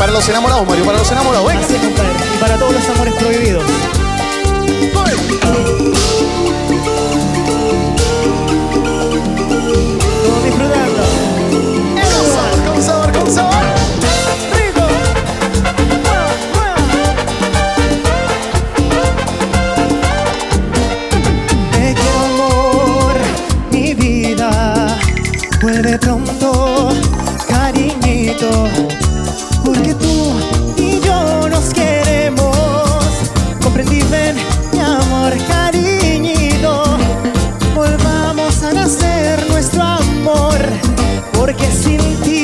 para los enamorados, Mario, para los enamorados, venga. Así es, compadre. Y para todos los amores prohibidos. Todos disfrutando. Con sabor, con sabor, con sabor. Rico. Te quiero, amor, mi vida. Vuelve pronto, cariñito, porque tú y yo nos queremos. Comprendí, ven, mi amor, cariñito. Volvamos a nacer nuestro amor, porque sin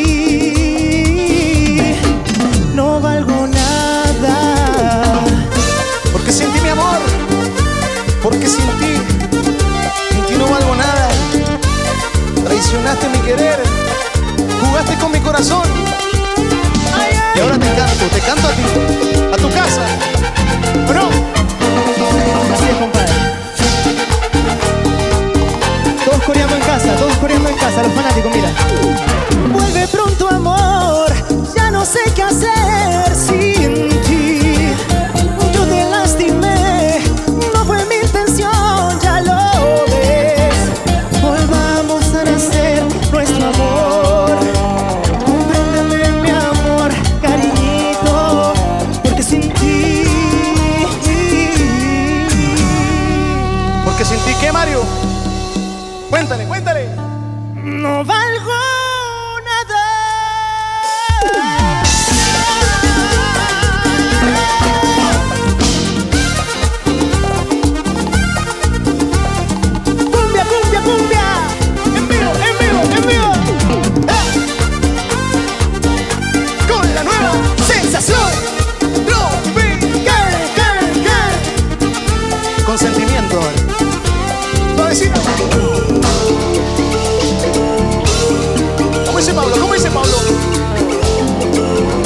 ti no valgo nada. Porque sin ti, mi amor, porque sin ti no valgo nada. Traicionaste mi querer, jugaste con mi corazón. Y ahora te canto a ti, a tu casa. ¿O no? Así es, compadre. Todos coreando en casa, los fanáticos, mira. Vuelve pronto, amor, ya no sé qué hacer sin ti. Yo te lastimé, no fue mi intención, ya lo ves. Volvamos a nacer nuestro amor. Compréndeme, mi amor, cariñito, porque sin ti. Porque sin ti, ¿qué, Mario? Cuéntale, cuéntale. No valgo nada. Cumbia, cumbia, cumbia. En vivo, en vivo, en vivo. Con la nueva sensación tropical. Con sentimiento. Suavecito. ¿Cómo dice Pablo? ¿Cómo dice Pablo?